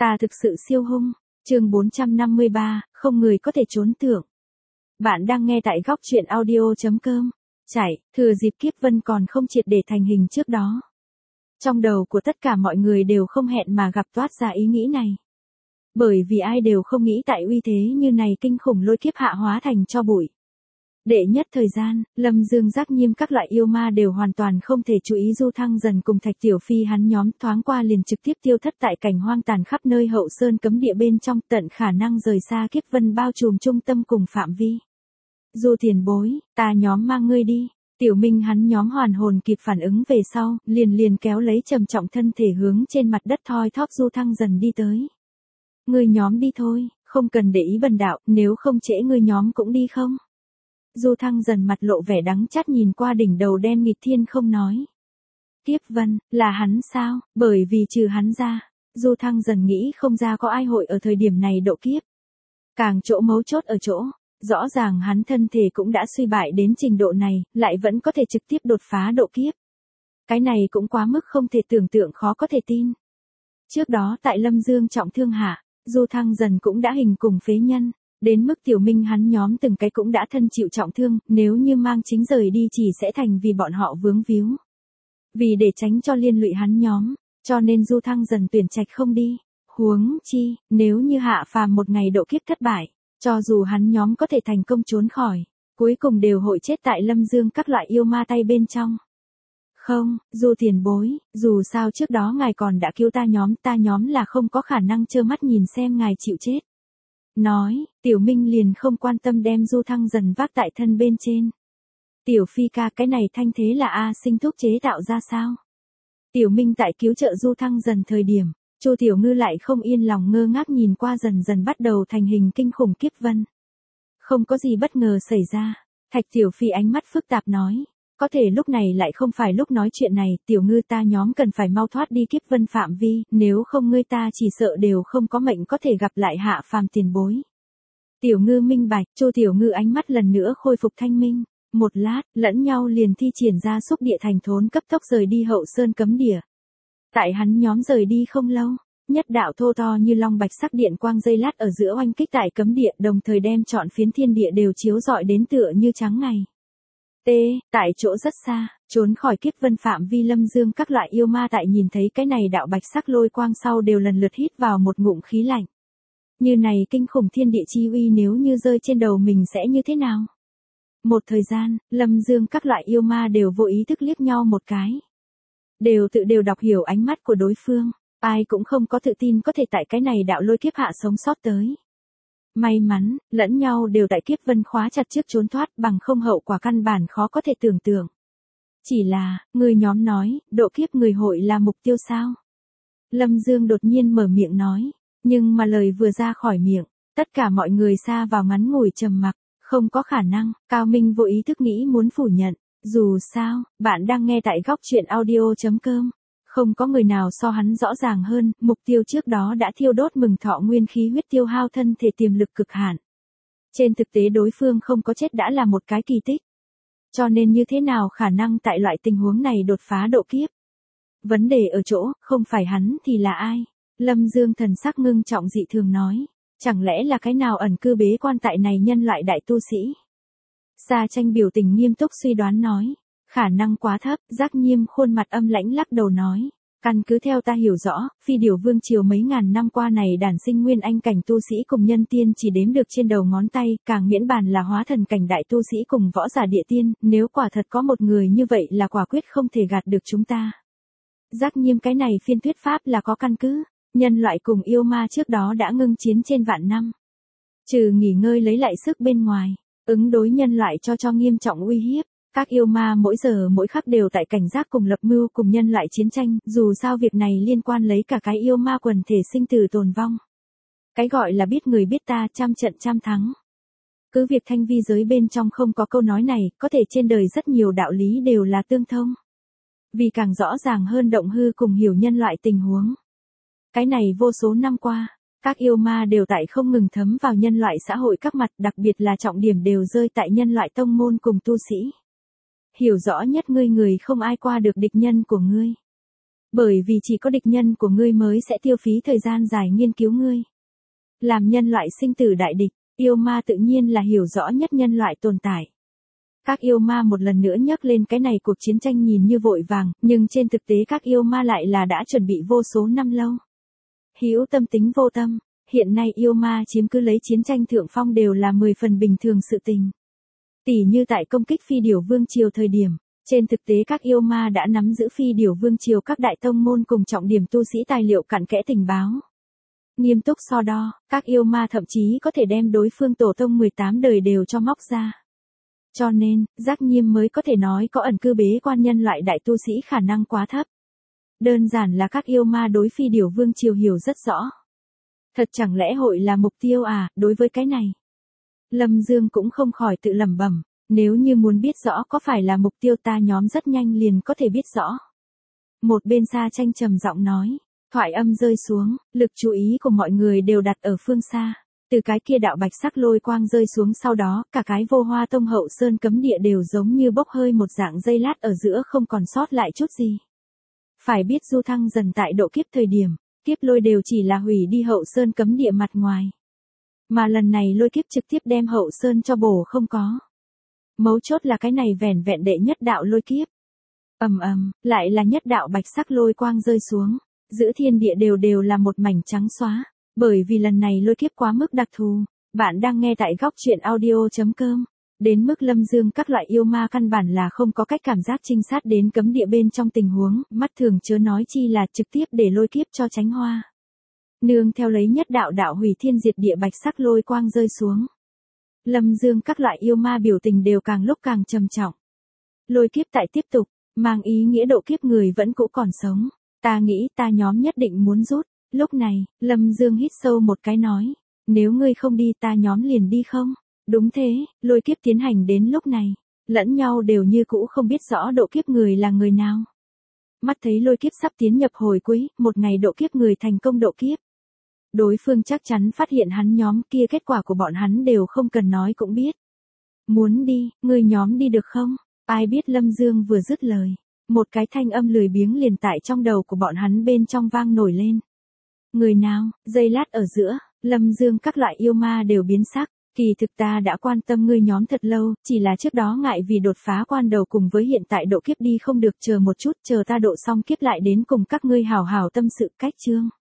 Ta thực sự siêu hung. Chương 453, không người có thể trốn tưởng. Bạn đang nghe tại góc truyện audio.com. Chạy, thừa dịp kiếp vân còn không triệt để thành hình trước đó. Trong đầu của tất cả mọi người đều không hẹn mà gặp toát ra ý nghĩ này. Bởi vì ai đều không nghĩ tại uy thế như này kinh khủng lôi kiếp hạ hóa thành cho bụi. Đệ nhất thời gian, Lâm Dương Giác Nhiêm các loại yêu ma đều hoàn toàn không thể chú ý Du Thăng Dần cùng Thạch Tiểu Phi hắn nhóm thoáng qua liền trực tiếp tiêu thất tại cảnh hoang tàn khắp nơi hậu sơn cấm địa bên trong tận khả năng rời xa kiếp vân bao trùm trung tâm cùng phạm vi. Du tiền bối, ta nhóm mang ngươi đi. Tiểu Minh hắn nhóm hoàn hồn kịp phản ứng về sau, liền kéo lấy trầm trọng thân thể hướng trên mặt đất thoi thóp Du Thăng Dần đi tới. Ngươi nhóm đi thôi, không cần để ý bần đạo, nếu không trễ ngươi nhóm cũng đi không? Du Thăng Dần mặt lộ vẻ đắng chát nhìn qua đỉnh đầu đen nghịt thiên không nói. Kiếp vân, là hắn sao? Bởi vì trừ hắn ra, Du Thăng Dần nghĩ không ra có ai hội ở thời điểm này độ kiếp. Càng chỗ mấu chốt ở chỗ, rõ ràng hắn thân thể cũng đã suy bại đến trình độ này, lại vẫn có thể trực tiếp đột phá độ kiếp. Cái này cũng quá mức không thể tưởng tượng khó có thể tin. Trước đó tại Lâm Dương trọng thương hạ, Du Thăng Dần cũng đã hình cùng phế nhân. Đến mức Tiểu Minh hắn nhóm từng cái cũng đã thân chịu trọng thương, nếu như mang chính rời đi chỉ sẽ thành vì bọn họ vướng víu. Vì để tránh cho liên lụy hắn nhóm, cho nên Du Thăng Dần tuyển trạch không đi. Huống chi, nếu như hạ phàm một ngày độ kiếp thất bại, cho dù hắn nhóm có thể thành công trốn khỏi, cuối cùng đều hội chết tại Lâm Dương các loại yêu ma tay bên trong. Không, Du tiền bối, dù sao trước đó ngài còn đã cứu ta nhóm là không có khả năng trơ mắt nhìn xem ngài chịu chết. Nói, Tiểu Minh liền không quan tâm đem Du Thăng Dần vác tại thân bên trên. Tiểu Phi ca, cái này thanh thế là A Sinh thúc chế tạo ra sao? Tiểu Minh tại cứu trợ Du Thăng Dần thời điểm, Chu Tiểu Ngư lại không yên lòng ngơ ngác nhìn qua dần dần bắt đầu thành hình kinh khủng kiếp vân. Không có gì bất ngờ xảy ra, Thạch Tiểu Phi ánh mắt phức tạp nói. Có thể lúc này lại không phải lúc nói chuyện này, Tiểu Ngư ta nhóm cần phải mau thoát đi kiếp vân phạm vi, nếu không ngươi ta chỉ sợ đều không có mệnh có thể gặp lại hạ phàm tiền bối. Tiểu Ngư minh bạch, Chu Tiểu Ngư ánh mắt lần nữa khôi phục thanh minh, một lát, lẫn nhau liền thi triển ra xúc địa thành thốn cấp tốc rời đi hậu sơn cấm địa. Tại hắn nhóm rời đi không lâu, nhất đạo thô to như long bạch sắc điện quang dây lát ở giữa oanh kích tại cấm địa đồng thời đem trọn phiến thiên địa đều chiếu rọi đến tựa như trắng ngày. Tại chỗ rất xa, trốn khỏi kiếp vân phạm vi Lâm Dương các loại yêu ma tại nhìn thấy cái này đạo bạch sắc lôi quang sau đều lần lượt hít vào một ngụm khí lạnh. Như này kinh khủng thiên địa chi uy nếu như rơi trên đầu mình sẽ như thế nào? Một thời gian, Lâm Dương các loại yêu ma đều vô ý thức liếc nhau một cái. Đều đọc hiểu ánh mắt của đối phương, ai cũng không có tự tin có thể tại cái này đạo lôi kiếp hạ sống sót tới. May mắn, lẫn nhau đều tại kiếp vân khóa chặt trước trốn thoát bằng không hậu quả căn bản khó có thể tưởng tượng. Chỉ là, người nhóm nói, độ kiếp người hội là mục tiêu sao? Lâm Dương đột nhiên mở miệng nói, nhưng mà lời vừa ra khỏi miệng, tất cả mọi người xa vào ngắn ngủi trầm mặc, không có khả năng, Cao Minh vô ý thức nghĩ muốn phủ nhận, dù sao, bạn đang nghe tại góc truyện audio.com. Không có người nào so hắn rõ ràng hơn, mục tiêu trước đó đã thiêu đốt mừng thọ nguyên khí huyết tiêu hao thân thể tiềm lực cực hạn. Trên thực tế đối phương không có chết đã là một cái kỳ tích. Cho nên như thế nào khả năng tại loại tình huống này đột phá độ kiếp? Vấn đề ở chỗ, không phải hắn thì là ai? Lâm Dương thần sắc ngưng trọng dị thường nói. Chẳng lẽ là cái nào ẩn cư bế quan tại này nhân loại đại tu sĩ? Sa Tranh biểu tình nghiêm túc suy đoán nói. Khả năng quá thấp, Giác Nhiêm khuôn mặt âm lãnh lắc đầu nói. Căn cứ theo ta hiểu rõ, phi điểu vương triều mấy ngàn năm qua này đản sinh nguyên anh cảnh tu sĩ cùng nhân tiên chỉ đếm được trên đầu ngón tay, càng miễn bàn là hóa thần cảnh đại tu sĩ cùng võ giả địa tiên, nếu quả thật có một người như vậy là quả quyết không thể gạt được chúng ta. Giác Nhiêm cái này phiên thuyết pháp là có căn cứ, nhân loại cùng yêu ma trước đó đã ngưng chiến trên vạn năm. Trừ nghỉ ngơi lấy lại sức bên ngoài, ứng đối nhân loại cho nghiêm trọng uy hiếp. Các yêu ma mỗi giờ mỗi khắc đều tại cảnh giác cùng lập mưu cùng nhân loại chiến tranh, dù sao việc này liên quan lấy cả cái yêu ma quần thể sinh tử tồn vong. Cái gọi là biết người biết ta, trăm trận trăm thắng. Cứ việc thanh vi giới bên trong không có câu nói này, có thể trên đời rất nhiều đạo lý đều là tương thông. Vì càng rõ ràng hơn động hư cùng hiểu nhân loại tình huống. Cái này vô số năm qua, các yêu ma đều tại không ngừng thấm vào nhân loại xã hội các mặt, đặc biệt là trọng điểm đều rơi tại nhân loại tông môn cùng tu sĩ. Hiểu rõ nhất ngươi người không ai qua được địch nhân của ngươi. Bởi vì chỉ có địch nhân của ngươi mới sẽ tiêu phí thời gian dài nghiên cứu ngươi. Làm nhân loại sinh tử đại địch, yêu ma tự nhiên là hiểu rõ nhất nhân loại tồn tại. Các yêu ma một lần nữa nhắc lên cái này cuộc chiến tranh nhìn như vội vàng, nhưng trên thực tế các yêu ma lại là đã chuẩn bị vô số năm lâu. Hữu tâm tính vô tâm, hiện nay yêu ma chiếm cứ lấy chiến tranh thượng phong đều là 10 phần bình thường sự tình. Tỉ như tại công kích Phi Điểu Vương Triều thời điểm, trên thực tế các yêu ma đã nắm giữ Phi Điểu Vương Triều các đại tông môn cùng trọng điểm tu sĩ tài liệu cặn kẽ tình báo. Nghiêm túc so đo, các yêu ma thậm chí có thể đem đối phương tổ tông 18 đời đều cho móc ra. Cho nên, Giác Nhiêm mới có thể nói có ẩn cư bế quan nhân loại đại tu sĩ khả năng quá thấp. Đơn giản là các yêu ma đối Phi Điểu Vương Triều hiểu rất rõ. Thật chẳng lẽ hội là mục tiêu à, đối với cái này. Lâm Dương cũng không khỏi tự lẩm bẩm, nếu như muốn biết rõ có phải là mục tiêu ta nhóm rất nhanh liền có thể biết rõ. Một bên Sa Tranh trầm giọng nói, thoại âm rơi xuống, lực chú ý của mọi người đều đặt ở phương xa. Từ cái kia đạo bạch sắc lôi quang rơi xuống sau đó, cả cái Vô Hoa Tông hậu sơn cấm địa đều giống như bốc hơi một dạng dây lát ở giữa không còn sót lại chút gì. Phải biết du thăng dần tại độ kiếp thời điểm, kiếp lôi đều chỉ là hủy đi hậu sơn cấm địa mặt ngoài. Mà lần này lôi kiếp trực tiếp đem hậu sơn cho bổ không có. Mấu chốt là cái này vẻn vẹn đệ nhất đạo lôi kiếp. Lại là nhất đạo bạch sắc lôi quang rơi xuống, giữa thiên địa đều là một mảnh trắng xóa. Bởi vì lần này lôi kiếp quá mức đặc thù, bạn đang nghe tại góc truyện audio.com. Đến mức Lâm Dương các loại yêu ma căn bản là không có cách cảm giác trinh sát đến cấm địa bên trong tình huống, mắt thường chớ nói chi là trực tiếp để lôi kiếp cho tránh hoa. Nương theo lấy nhất đạo đạo hủy thiên diệt địa bạch sắc lôi quang rơi xuống. Lâm Dương các loại yêu ma biểu tình đều càng lúc càng trầm trọng. Lôi kiếp tại tiếp tục, mang ý nghĩa độ kiếp người vẫn cũ còn sống. Ta nghĩ ta nhóm nhất định muốn rút. Lúc này, Lâm Dương hít sâu một cái nói, nếu ngươi không đi ta nhóm liền đi không? Đúng thế, lôi kiếp tiến hành đến lúc này, lẫn nhau đều như cũ không biết rõ độ kiếp người là người nào. Mắt thấy lôi kiếp sắp tiến nhập hồi cuối, một ngày độ kiếp người thành công độ kiếp. Đối phương chắc chắn phát hiện hắn nhóm kia, kết quả của bọn hắn đều không cần nói cũng biết. Muốn đi, ngươi nhóm đi được không? Ai biết Lâm Dương vừa dứt lời, một cái thanh âm lười biếng liền tại trong đầu của bọn hắn bên trong vang nổi lên. Người nào, giây lát ở giữa, Lâm Dương các loại yêu ma đều biến sắc, kỳ thực ta đã quan tâm ngươi nhóm thật lâu, chỉ là trước đó ngại vì đột phá quan đầu cùng với hiện tại độ kiếp đi không được, chờ một chút, chờ ta độ xong kiếp lại đến cùng các ngươi hảo hảo tâm sự cách chương.